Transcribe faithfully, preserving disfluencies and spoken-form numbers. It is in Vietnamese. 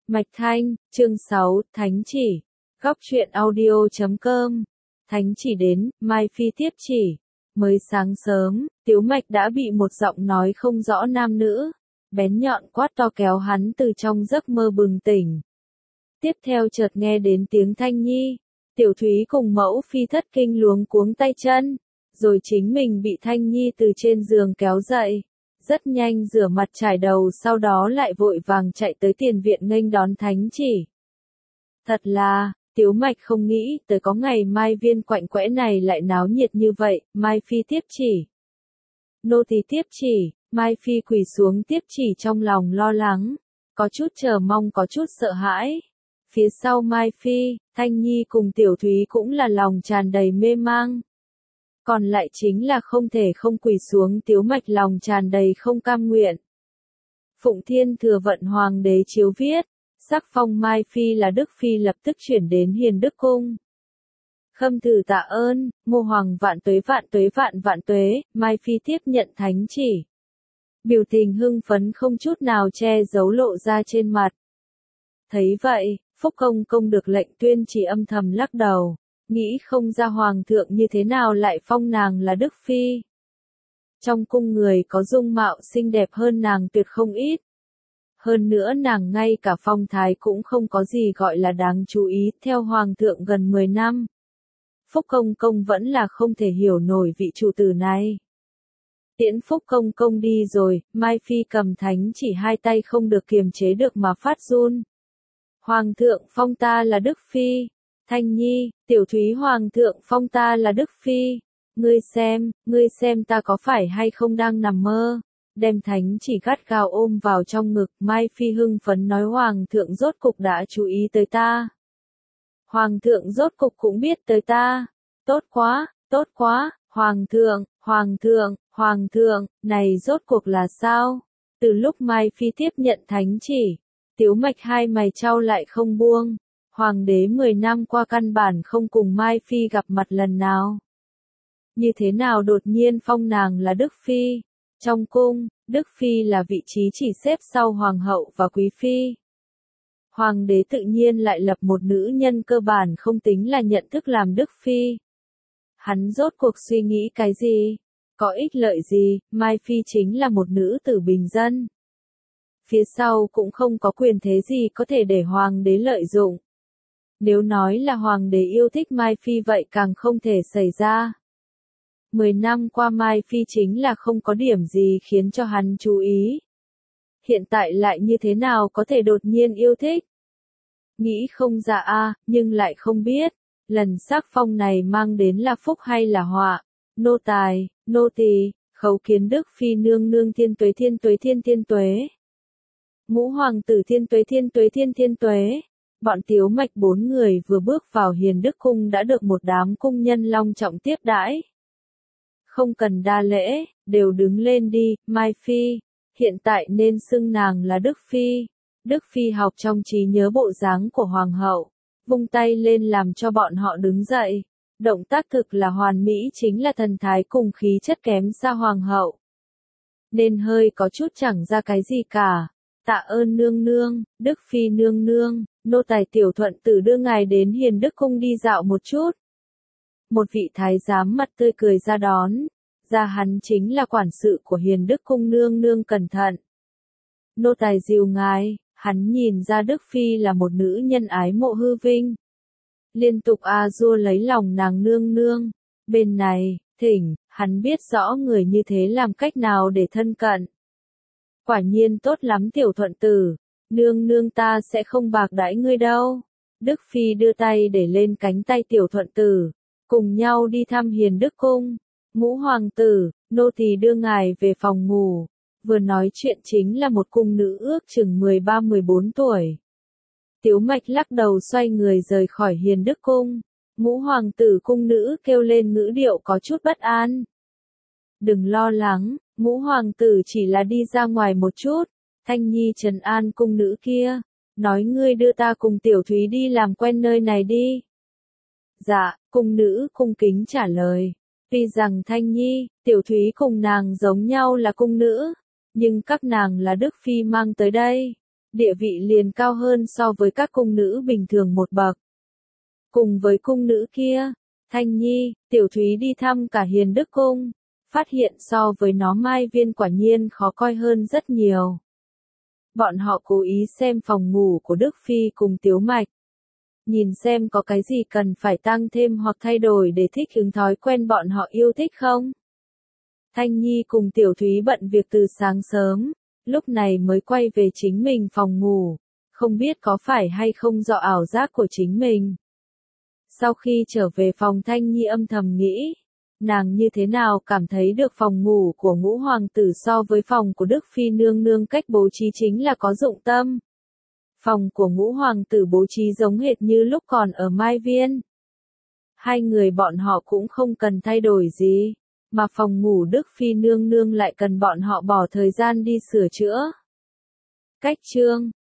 Mạch Thanh, chương sáu, Thánh chỉ. Góc truyện audio chấm com. Thánh chỉ đến, Mai Phi tiếp chỉ. Mới sáng sớm, Tiếu Mạch đã bị một giọng nói không rõ nam nữ, bén nhọn quát to kéo hắn từ trong giấc mơ bừng tỉnh. Tiếp theo chợt nghe đến tiếng Thanh Nhi, Tiểu Thúy cùng Mẫu Phi thất kinh luống cuống tay chân, rồi chính mình bị Thanh Nhi từ trên giường kéo dậy. Rất nhanh rửa mặt trải đầu, sau đó lại vội vàng chạy tới tiền viện nghênh đón thánh chỉ. Thật là, Tiếu Mạch không nghĩ tới có ngày mai viên quạnh quẽ này lại náo nhiệt như vậy. Mai Phi tiếp chỉ. Nô tỳ tiếp chỉ. Mai Phi quỳ xuống tiếp chỉ, trong lòng lo lắng, có chút chờ mong, có chút sợ hãi. Phía sau Mai Phi, Thanh Nhi cùng Tiểu Thúy cũng là lòng tràn đầy mê mang. Còn lại chính là không thể không quỳ xuống. Tiếu Mạch lòng tràn đầy không cam nguyện. Phụng Thiên Thừa Vận Hoàng đế chiếu viết, sắc phong Mai Phi là Đức Phi lập tức chuyển đến Hiền Đức Cung. Khâm thử tạ ơn, Ngô Hoàng vạn tuế vạn tuế vạn vạn tuế. Mai Phi tiếp nhận thánh chỉ. Biểu tình hưng phấn không chút nào che giấu lộ ra trên mặt. Thấy vậy, Phúc Công Công được lệnh tuyên chỉ âm thầm lắc đầu. Nghĩ không ra Hoàng thượng như thế nào lại phong nàng là Đức Phi. Trong cung người có dung mạo xinh đẹp hơn nàng tuyệt không ít. Hơn nữa nàng ngay cả phong thái cũng không có gì gọi là đáng chú ý. Theo Hoàng thượng gần mười năm, Phúc Công Công vẫn là không thể hiểu nổi vị chủ tử này. Tiễn Phúc Công Công đi rồi, Mai Phi cầm thánh chỉ hai tay không được kiềm chế được mà phát run. Hoàng thượng phong ta là Đức Phi. Thanh Nhi, Tiểu Thúy, Hoàng thượng phong ta là Đức Phi. Ngươi xem, ngươi xem ta có phải hay không đang nằm mơ. Đem thánh chỉ gắt gao ôm vào trong ngực. Mai Phi hưng phấn nói Hoàng thượng rốt cục đã chú ý tới ta. Hoàng thượng rốt cục cũng biết tới ta. Tốt quá, tốt quá, Hoàng thượng, Hoàng thượng, Hoàng thượng, này rốt cuộc là sao? Từ lúc Mai Phi tiếp nhận thánh chỉ, Tiếu Mạch hai mày chau lại không buông. Hoàng đế mười năm qua căn bản không cùng Mai Phi gặp mặt lần nào. Như thế nào đột nhiên phong nàng là Đức Phi? Trong cung, Đức Phi là vị trí chỉ xếp sau Hoàng hậu và Quý Phi. Hoàng đế tự nhiên lại lập một nữ nhân cơ bản không tính là nhận thức làm Đức Phi. Hắn rốt cuộc suy nghĩ cái gì? Có ích lợi gì? Mai Phi chính là một nữ tử bình dân. Phía sau cũng không có quyền thế gì có thể để Hoàng đế lợi dụng. Nếu nói là Hoàng đế yêu thích Mai Phi vậy càng không thể xảy ra. Mười năm qua Mai Phi chính là không có điểm gì khiến cho hắn chú ý. Hiện tại lại như thế nào có thể đột nhiên yêu thích? Nghĩ không ra a, nhưng lại không biết, lần sắc phong này mang đến là phúc hay là họa. Nô tài, nô tỳ, khấu kiến Đức Phi nương nương thiên tuế thiên tuế thiên thiên tuế. Ngũ hoàng tử thiên tuế thiên tuế thiên thiên tuế. Bọn Tiếu Mạch bốn người vừa bước vào Hiền Đức Cung đã được một đám cung nhân long trọng tiếp đãi. Không cần đa lễ, đều đứng lên đi. Mai Phi, hiện tại nên xưng nàng là Đức Phi. Đức Phi học trong trí nhớ bộ dáng của Hoàng hậu, vung tay lên làm cho bọn họ đứng dậy. Động tác thực là hoàn mỹ, chính là thần thái cùng khí chất kém xa Hoàng hậu. Nên hơi có chút chẳng ra cái gì cả. Tạ ơn nương nương, Đức Phi nương nương, nô tài Tiểu Thuận Tử đưa ngài đến Hiền Đức Cung đi dạo một chút. Một vị thái giám mặt tươi cười ra đón, ra hắn chính là quản sự của Hiền Đức Cung. Nương nương cẩn thận. Nô tài dìu ngài. Hắn nhìn ra Đức Phi là một nữ nhân ái mộ hư vinh. Liên tục a dua lấy lòng nàng nương nương. Bên này, thỉnh, hắn biết rõ người như thế làm cách nào để thân cận. Quả nhiên tốt lắm Tiểu Thuận Tử, nương nương ta sẽ không bạc đãi ngươi đâu. Đức Phi đưa tay để lên cánh tay Tiểu Thuận Tử, cùng nhau đi thăm Hiền Đức Cung. Ngũ hoàng tử, nô tỳ đưa ngài về phòng ngủ. Vừa nói chuyện chính là một cung nữ ước chừng mười ba mười bốn tuổi. Tiếu Mạch lắc đầu xoay người rời khỏi Hiền Đức Cung. Ngũ hoàng tử cung nữ kêu lên ngữ điệu có chút bất an. Đừng lo lắng, ngũ hoàng tử chỉ là đi ra ngoài một chút. Thanh Nhi trấn an cung nữ kia, nói ngươi đưa ta cùng Tiểu Thúy đi làm quen nơi này đi. Dạ, cung nữ cung kính trả lời. Tuy rằng Thanh Nhi, Tiểu Thúy cùng nàng giống nhau là cung nữ, nhưng các nàng là Đức Phi mang tới đây. địa vị liền cao hơn so với các cung nữ bình thường một bậc. Cùng với cung nữ kia, Thanh Nhi, Tiểu Thúy đi thăm cả Hiền Đức Cung, phát hiện so với nó Mai Viên quả nhiên khó coi hơn rất nhiều. Bọn họ cố ý xem phòng ngủ của Đức Phi cùng Tiếu Mạch. Nhìn xem có cái gì cần phải tăng thêm hoặc thay đổi để thích ứng thói quen bọn họ yêu thích không? Thanh Nhi cùng Tiểu Thúy bận việc từ sáng sớm, lúc này mới quay về chính mình phòng ngủ, không biết có phải hay không do ảo giác của chính mình. Sau khi trở về phòng Thanh Nhi âm thầm nghĩ, nàng như thế nào cảm thấy được phòng ngủ của Ngũ Hoàng tử so với phòng của Đức Phi nương nương cách bố trí chính là có dụng tâm. Phòng của Ngũ Hoàng tử bố trí giống hệt như lúc còn ở Mai Viên. Hai người bọn họ cũng không cần thay đổi gì, mà phòng ngủ Đức Phi nương nương lại cần bọn họ bỏ thời gian đi sửa chữa. Cách chương